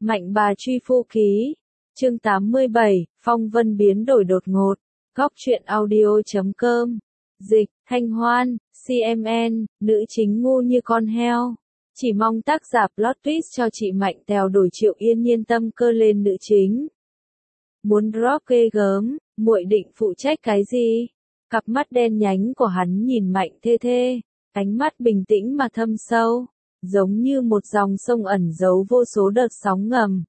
Mạnh bà truy phu ký. Chương 87, phong vân biến đổi đột ngột. Góc truyện audio.com. Dịch, Thanh Hoan, CMN, nữ chính ngu như con heo. Chỉ mong tác giả plot twist cho chị Mạnh Tèo đổi Triệu Yên Nhiên tâm cơ lên nữ chính. Muốn drop ghê gớm, muội định phụ trách cái gì? Cặp mắt đen nhánh của hắn nhìn Mạnh Thê Thê, ánh mắt bình tĩnh mà thâm sâu, giống như một dòng sông ẩn giấu vô số đợt sóng ngầm.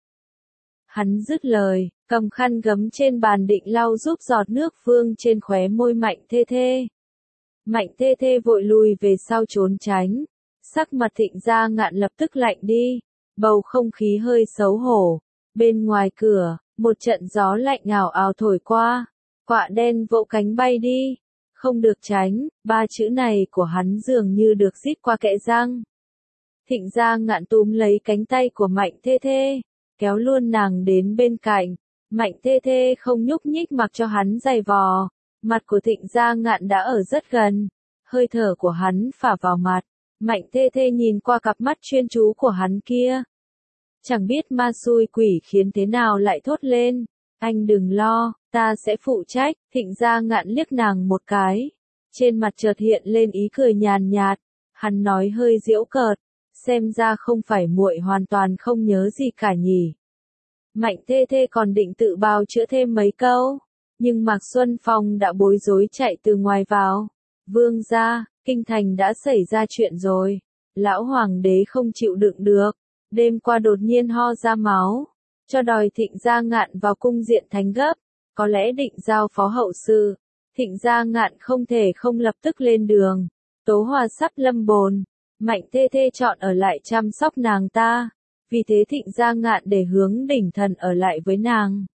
Hắn dứt lời, cầm khăn gấm trên bàn định lau giúp giọt nước vương trên khóe môi Mạnh Thê Thê. Mạnh Thê Thê vội lùi về sau trốn tránh, sắc mặt Thịnh Gia Ngạn lập tức lạnh đi, bầu không khí hơi xấu hổ. Bên ngoài cửa, một trận gió lạnh ào ào thổi qua, quạ đen vỗ cánh bay đi, không được tránh, ba chữ này của hắn dường như được rít qua kẽ răng. Thịnh Gia Ngạn túm lấy cánh tay của Mạnh Thê Thê, kéo luôn nàng đến bên cạnh. Mạnh Thê Thê không nhúc nhích mặc cho hắn giày vò, mặt của Thịnh Gia Ngạn đã ở rất gần, hơi thở của hắn phả vào mặt. Mạnh Thê Thê nhìn qua cặp mắt chuyên chú của hắn kia. Chẳng biết ma xui quỷ khiến thế nào lại thốt lên, anh đừng lo, ta sẽ phụ trách. Thịnh Gia Ngạn liếc nàng một cái, trên mặt chợt hiện lên ý cười nhàn nhạt, hắn nói hơi giễu cợt, xem ra không phải muội hoàn toàn không nhớ gì cả nhỉ. Mạnh Thê Thê còn định tự bào chữa thêm mấy câu, nhưng Mạc Xuân Phong đã bối rối chạy từ ngoài vào. Vương gia, kinh thành đã xảy ra chuyện rồi, lão hoàng đế không chịu đựng được, đêm qua đột nhiên ho ra máu, cho đòi Thịnh Gia Ngạn vào cung diện thánh gấp, có lẽ định giao phó hậu sự. Thịnh Gia Ngạn không thể không lập tức lên đường, Tố Hòa sắp lâm bồn, Mạnh Thê Thê chọn ở lại chăm sóc nàng ta, vì thế Thịnh Gia Ngạn để Hướng Đỉnh Thần ở lại với nàng.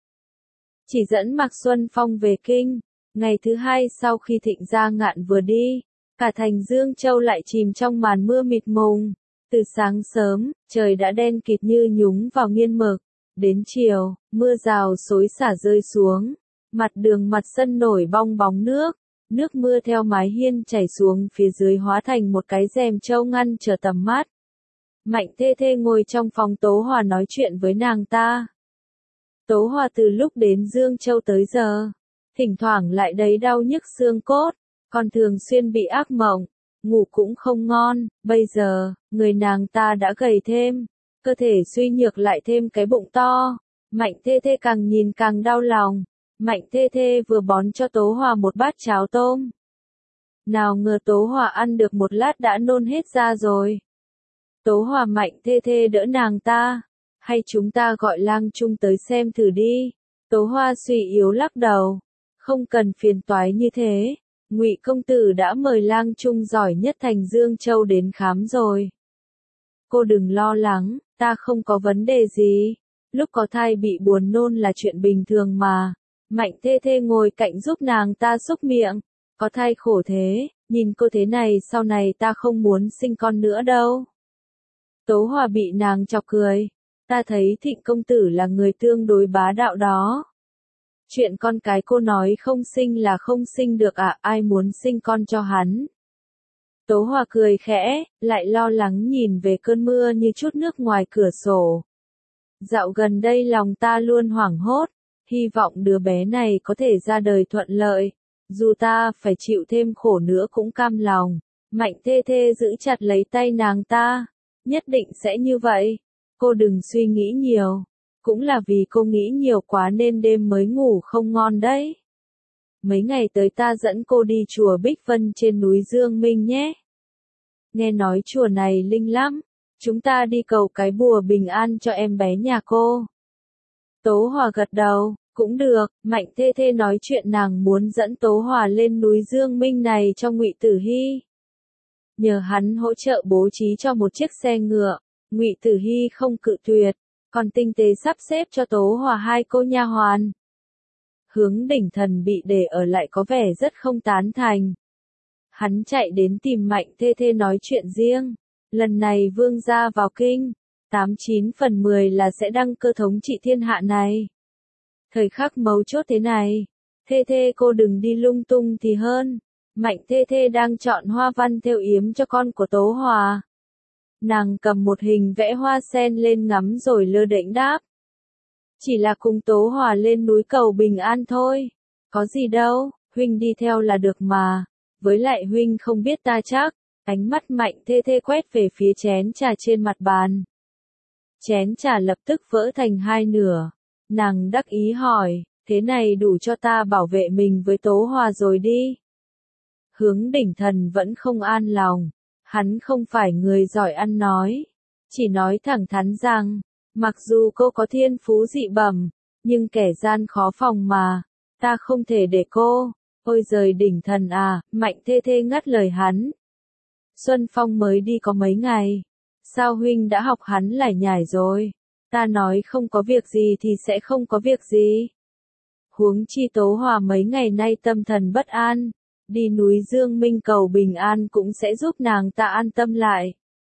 Chỉ dẫn Mạc Xuân Phong về kinh, ngày thứ hai sau khi Thịnh Gia Ngạn vừa đi, cả thành Dương Châu lại chìm trong màn mưa mịt mùng. Từ sáng sớm, trời đã đen kịt như nhúng vào nghiên mực, đến chiều, mưa rào xối xả rơi xuống, mặt đường mặt sân nổi bong bóng nước mưa theo mái hiên chảy xuống phía dưới hóa thành một cái rèm trâu ngăn trở tầm mắt. Mạnh Thê Thê ngồi trong phòng Tố Hòa nói chuyện với nàng ta. Tố Hòa từ lúc đến Dương Châu tới giờ, thỉnh thoảng lại đấy đau nhức xương cốt, còn thường xuyên bị ác mộng, ngủ cũng không ngon, bây giờ, người nàng ta đã gầy thêm, cơ thể suy nhược lại thêm cái bụng to. Mạnh Thê Thê càng nhìn càng đau lòng. Mạnh Thê Thê vừa bón cho Tố Hòa một bát cháo tôm. Nào ngờ Tố Hòa ăn được một lát đã nôn hết ra rồi. Tố Hòa Mạnh Thê Thê đỡ nàng ta, hay chúng ta gọi Lang Trung tới xem thử đi. Tố Hòa suy yếu lắc đầu, không cần phiền toái như thế, Ngụy công tử đã mời Lang Trung giỏi nhất thành Dương Châu đến khám rồi. Cô đừng lo lắng, ta không có vấn đề gì, lúc có thai bị buồn nôn là chuyện bình thường mà. Mạnh Thê Thê ngồi cạnh giúp nàng ta xúc miệng, có thai khổ thế, nhìn cô thế này sau này ta không muốn sinh con nữa đâu. Tố Hòa bị nàng chọc cười, ta thấy Thịnh công tử là người tương đối bá đạo đó. Chuyện con cái cô nói không sinh là không sinh được à, ai muốn sinh con cho hắn. Tố Hòa cười khẽ, lại lo lắng nhìn về cơn mưa như chút nước ngoài cửa sổ. Dạo gần đây lòng ta luôn hoảng hốt, hy vọng đứa bé này có thể ra đời thuận lợi, dù ta phải chịu thêm khổ nữa cũng cam lòng. Mạnh Thê Thê giữ chặt lấy tay nàng ta, nhất định sẽ như vậy, cô đừng suy nghĩ nhiều, cũng là vì cô nghĩ nhiều quá nên đêm mới ngủ không ngon đấy. Mấy ngày tới ta dẫn cô đi chùa Bích Vân trên núi Dương Minh nhé. Nghe nói chùa này linh lắm, chúng ta đi cầu cái bùa bình an cho em bé nhà cô. Tố Hòa gật đầu, cũng được. Mạnh Thê Thê nói chuyện nàng muốn dẫn Tố Hòa lên núi Dương Minh này cho Ngụy Tử Hy. Nhờ hắn hỗ trợ bố trí cho một chiếc xe ngựa, Ngụy Tử Hy không cự tuyệt, còn tinh tế sắp xếp cho Tố Hòa hai cô nha hoàn. Hướng Đỉnh Thần bị để ở lại có vẻ rất không tán thành. Hắn chạy đến tìm Mạnh Thê Thê nói chuyện riêng. Lần này vương gia vào kinh, 89 phần 10 là sẽ đăng cơ thống trị thiên hạ này. Thời khắc mấu chốt thế này, Thê Thê cô đừng đi lung tung thì hơn. Mạnh Thê Thê đang chọn hoa văn thêu yếm cho con của Tố Hòa. Nàng cầm một hình vẽ hoa sen lên ngắm rồi lơ đễnh đáp. Chỉ là cùng Tố Hòa lên núi cầu bình an thôi. Có gì đâu, huynh đi theo là được mà. Với lại huynh không biết ta chắc. Ánh mắt Mạnh Thê Thê quét về phía chén trà trên mặt bàn. Chén trà lập tức vỡ thành hai nửa. Nàng đắc ý hỏi, thế này đủ cho ta bảo vệ mình với Tố Hòa rồi đi. Hướng Đỉnh Thần vẫn không an lòng. Hắn không phải người giỏi ăn nói. Chỉ nói thẳng thắn rằng, mặc dù cô có thiên phú dị bẩm, nhưng kẻ gian khó phòng mà. Ta không thể để cô. Ôi giời Đỉnh Thần à, Mạnh Thê Thê ngắt lời hắn. Xuân Phong mới đi có mấy ngày. Sao huynh đã học hắn lải nhải rồi? Ta nói không có việc gì thì sẽ không có việc gì. Huống chi Tố Hòa mấy ngày nay tâm thần bất an. Đi núi Dương Minh cầu bình an cũng sẽ giúp nàng ta an tâm lại.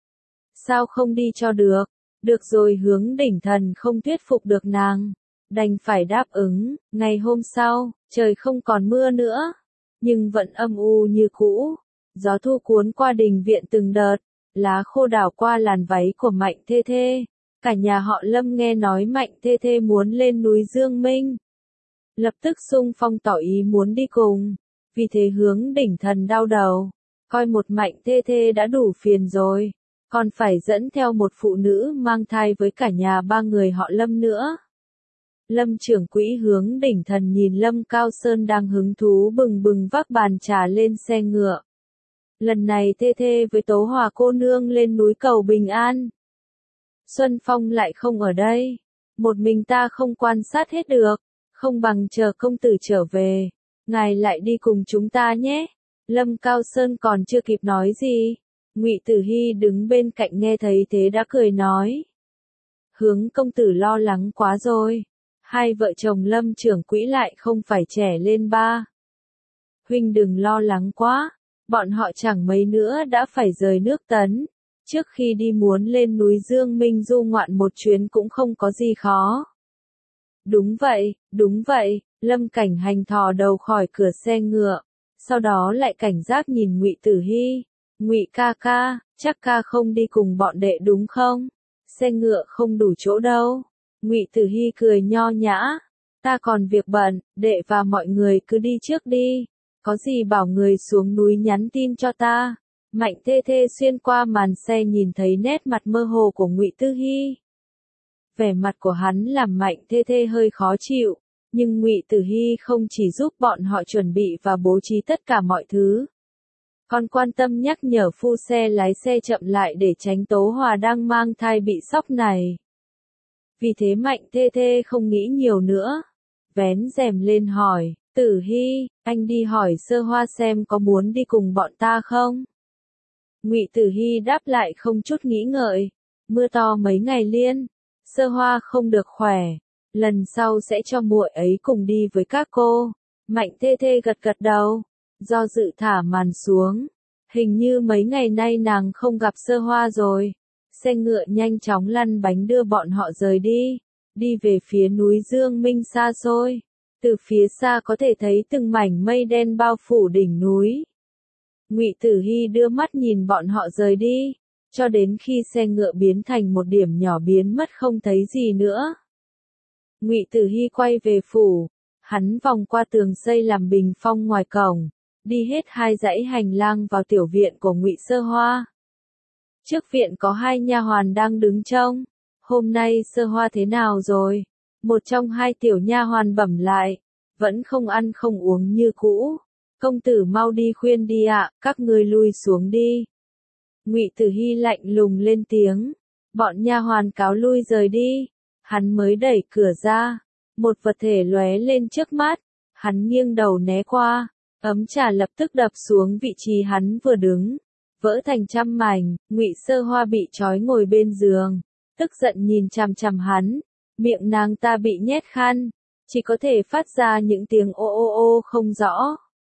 Sao không đi cho được? Được rồi Hướng Đỉnh Thần không thuyết phục được nàng. Đành phải đáp ứng. Ngày hôm sau, trời không còn mưa nữa. Nhưng vẫn âm u như cũ. Gió thu cuốn qua đình viện từng đợt. Lá khô đảo qua làn váy của Mạnh Thê Thê. Cả nhà họ Lâm nghe nói Mạnh Thê Thê muốn lên núi Dương Minh. Lập tức xung phong tỏ ý muốn đi cùng. Vì thế Hướng Đỉnh Thần đau đầu. Coi một Mạnh Thê Thê đã đủ phiền rồi. Còn phải dẫn theo một phụ nữ mang thai với cả nhà ba người họ Lâm nữa. Lâm trưởng quỹ Hướng Đỉnh Thần nhìn Lâm Cao Sơn đang hứng thú bừng bừng vác bàn trà lên xe ngựa. Lần này Thê Thê với Tố Hòa cô nương lên núi cầu bình an. Xuân Phong lại không ở đây. Một mình ta không quan sát hết được. Không bằng chờ công tử trở về. Ngài lại đi cùng chúng ta nhé. Lâm Cao Sơn còn chưa kịp nói gì. Ngụy Tử Hy đứng bên cạnh nghe thấy thế đã cười nói. Hướng công tử lo lắng quá rồi. Hai vợ chồng Lâm trưởng quỹ lại không phải trẻ lên ba. Huynh đừng lo lắng quá. Bọn họ chẳng mấy nữa đã phải rời nước Tấn. Trước khi đi muốn lên núi Dương Minh du ngoạn một chuyến cũng không có gì khó. Đúng vậy, Lâm Cảnh Hành thò đầu khỏi cửa xe ngựa. Sau đó lại cảnh giác nhìn Ngụy Tử Hy. Ngụy ca ca, chắc ca không đi cùng bọn đệ đúng không? Xe ngựa không đủ chỗ đâu. Ngụy Tử Hy cười nho nhã. Ta còn việc bận, đệ và mọi người cứ đi trước đi. Có gì bảo người xuống núi nhắn tin cho ta. Mạnh Thê Thê xuyên qua màn xe nhìn thấy nét mặt mơ hồ của Ngụy Tử Hy. Vẻ mặt của hắn làm Mạnh Thê Thê hơi khó chịu, nhưng Ngụy Tử Hy không chỉ giúp bọn họ chuẩn bị và bố trí tất cả mọi thứ. Còn quan tâm nhắc nhở phu xe lái xe chậm lại để tránh Tố Hòa đang mang thai bị sốc này. Vì thế Mạnh Thê Thê không nghĩ nhiều nữa. Vén rèm lên hỏi, Tử Hy, anh đi hỏi Sơ Hoa xem có muốn đi cùng bọn ta không? Ngụy Tử Hy đáp lại không chút nghĩ ngợi. Mưa to mấy ngày liên. Sơ Hoa không được khỏe. Lần sau sẽ cho muội ấy cùng đi với các cô. Mạnh Thê Thê gật gật đầu. Do dự thả màn xuống. Hình như mấy ngày nay nàng không gặp Sơ Hoa rồi. Xe ngựa nhanh chóng lăn bánh đưa bọn họ rời đi. Đi về phía núi Dương Minh xa xôi. Từ phía xa có thể thấy từng mảnh mây đen bao phủ đỉnh núi. Ngụy Tử Hy đưa mắt nhìn bọn họ rời đi. Cho đến khi xe ngựa biến thành một điểm nhỏ biến mất không thấy gì nữa. Ngụy Tử Hy quay về phủ. Hắn vòng qua tường xây làm bình phong ngoài cổng. Đi hết hai dãy hành lang vào tiểu viện của Ngụy Sơ Hoa. Trước viện có hai nha hoàn đang đứng trông. Hôm nay Sơ Hoa thế nào rồi? Một trong hai tiểu nha hoàn bẩm lại. Vẫn không ăn không uống như cũ. Công tử mau đi khuyên đi ạ, các ngươi lui xuống đi. Ngụy Tử Hy lạnh lùng lên tiếng. Bọn nha hoàn cáo lui rời đi. Hắn mới đẩy cửa ra. Một vật thể lóe lên trước mắt. Hắn nghiêng đầu né qua. Ấm trà lập tức đập xuống vị trí hắn vừa đứng. Vỡ thành trăm mảnh. Ngụy Sơ Hoa bị trói ngồi bên giường. Tức giận nhìn chằm chằm hắn. Miệng nàng ta bị nhét khăn. Chỉ có thể phát ra những tiếng ô ô ô không rõ.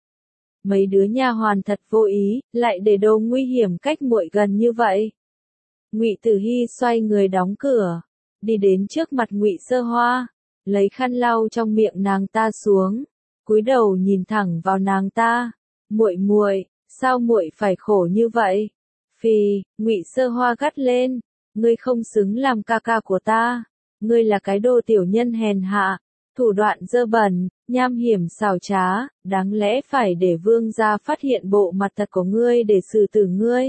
Mấy đứa nha hoàn thật vô ý, lại để đồ nguy hiểm cách muội gần như vậy. Ngụy Tử Hy xoay người đóng cửa, đi đến trước mặt Ngụy Sơ Hoa, lấy khăn lau trong miệng nàng ta xuống, cúi đầu nhìn thẳng vào nàng ta. Muội muội, sao muội phải khổ như vậy? Phì, Ngụy Sơ Hoa gắt lên, ngươi không xứng làm ca ca của ta, ngươi là cái đồ tiểu nhân hèn hạ, thủ đoạn dơ bẩn, nham hiểm xảo trá, đáng lẽ phải để vương gia phát hiện bộ mặt thật của ngươi để xử tử ngươi.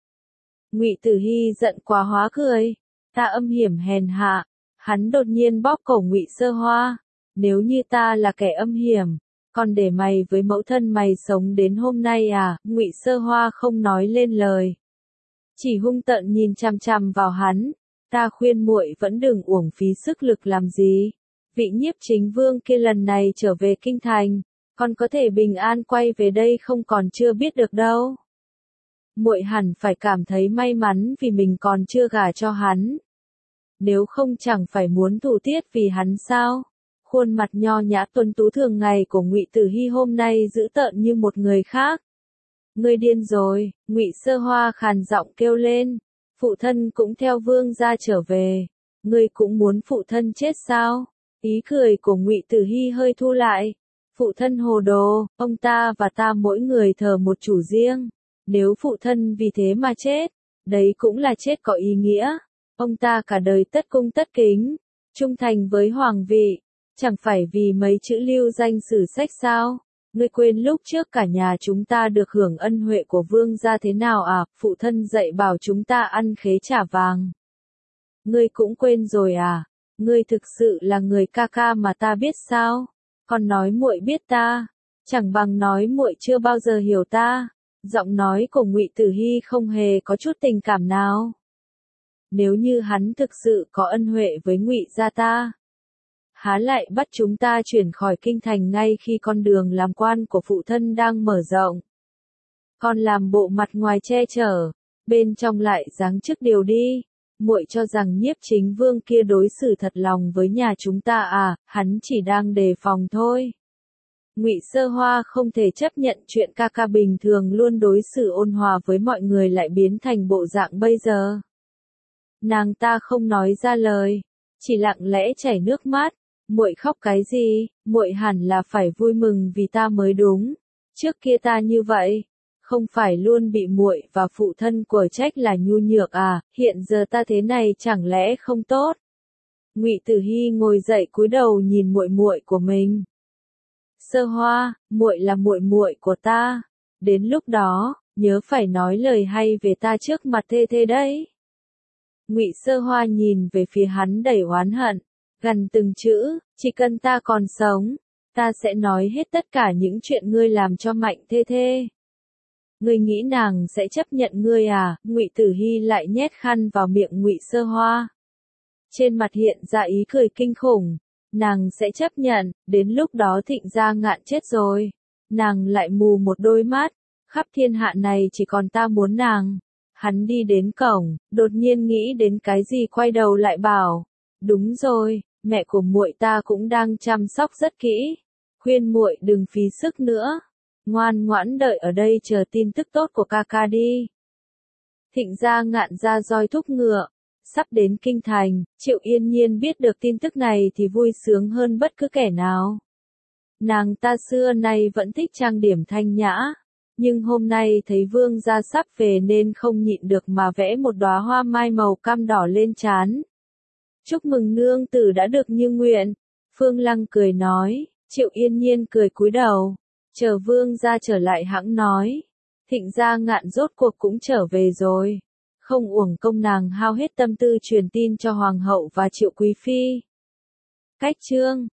Ngụy Tử Hy giận quá hóa cười, ta âm hiểm hèn hạ, hắn đột nhiên bóp cổ Ngụy Sơ Hoa, nếu như ta là kẻ âm hiểm, còn để mày với mẫu thân mày sống đến hôm nay à? Ngụy Sơ Hoa không nói lên lời, chỉ hung tợn nhìn chằm chằm vào hắn. Ta khuyên muội vẫn đừng uổng phí sức lực làm gì. Vị nhiếp chính vương kia lần này trở về kinh thành, còn có thể bình an quay về đây không còn chưa biết được đâu. Muội hẳn phải cảm thấy may mắn vì mình còn chưa gả cho hắn. Nếu không chẳng phải muốn thủ tiết vì hắn sao? Khuôn mặt nho nhã tuấn tú thường ngày của Ngụy Tử Hy hôm nay dữ tợn như một người khác. Ngươi điên rồi, Ngụy Sơ Hoa khàn giọng kêu lên, phụ thân cũng theo vương gia trở về, ngươi cũng muốn phụ thân chết sao? Ý cười của Ngụy Tử Hy hơi thu lại, phụ thân hồ đồ, ông ta và ta mỗi người thờ một chủ riêng, nếu phụ thân vì thế mà chết, đấy cũng là chết có ý nghĩa, ông ta cả đời tất cung tất kính, trung thành với hoàng vị, chẳng phải vì mấy chữ lưu danh sử sách sao? Ngươi quên lúc trước cả nhà chúng ta được hưởng ân huệ của vương gia thế nào à? Phụ thân dạy bảo chúng ta ăn khế trả vàng. Ngươi cũng quên rồi à? Ngươi thực sự là người ca ca mà ta biết sao? Còn nói muội biết ta, chẳng bằng nói muội chưa bao giờ hiểu ta. Giọng nói của Ngụy Tử Hy không hề có chút tình cảm nào. Nếu như hắn thực sự có ân huệ với Ngụy gia ta, há lại bắt chúng ta chuyển khỏi kinh thành ngay khi con đường làm quan của phụ thân đang mở rộng. Còn làm bộ mặt ngoài che chở, bên trong lại giáng chức điều đi. Muội cho rằng nhiếp chính vương kia đối xử thật lòng với nhà chúng ta à? Hắn chỉ đang đề phòng thôi. Ngụy Sơ Hoa không thể chấp nhận chuyện ca ca bình thường luôn đối xử ôn hòa với mọi người lại biến thành bộ dạng bây giờ. Nàng ta không nói ra lời, chỉ lặng lẽ chảy nước mắt. Muội khóc cái gì? Muội hẳn là phải vui mừng vì ta mới đúng. Trước kia ta như vậy, không phải luôn bị muội và phụ thân quở trách là nhu nhược à? Hiện giờ ta thế này chẳng lẽ không tốt? Ngụy Tử Hy ngồi dậy cúi đầu nhìn muội muội của mình. Sơ Hoa, muội là muội muội của ta. Đến lúc đó, nhớ phải nói lời hay về ta trước mặt thê thê đấy. Ngụy Sơ Hoa nhìn về phía hắn đầy oán hận, gằn từng chữ, chỉ cần ta còn sống, ta sẽ nói hết tất cả những chuyện ngươi làm cho Mạnh thê thê. Ngươi nghĩ nàng sẽ chấp nhận ngươi à? Ngụy Tử Hy lại nhét khăn vào miệng Ngụy Sơ Hoa. Trên mặt hiện ra ý cười kinh khủng. Nàng sẽ chấp nhận, đến lúc đó Thịnh Gia Ngạn chết rồi. Nàng lại mù một đôi mắt, khắp thiên hạ này chỉ còn ta muốn nàng. Hắn đi đến cổng, đột nhiên nghĩ đến cái gì quay đầu lại bảo. Đúng rồi, mẹ của muội ta cũng đang chăm sóc rất kỹ. Khuyên muội đừng phí sức nữa. Ngoan ngoãn đợi ở đây chờ tin tức tốt của ca ca đi. Thịnh Gia Ngạn ra roi thúc ngựa. Sắp đến kinh thành, Triệu Yên Nhiên biết được tin tức này thì vui sướng hơn bất cứ kẻ nào. Nàng ta xưa nay vẫn thích trang điểm thanh nhã, nhưng hôm nay thấy vương gia sắp về nên không nhịn được mà vẽ một đóa hoa mai màu cam đỏ lên trán. Chúc mừng nương tử đã được như nguyện. Phương Lăng cười nói, Triệu Yên Nhiên cười cúi đầu, chờ vương gia trở lại hẵng nói. Thịnh Gia Ngạn rốt cuộc cũng trở về rồi. Không uổng công nàng hao hết tâm tư truyền tin cho hoàng hậu và Triệu quý phi. Cách chương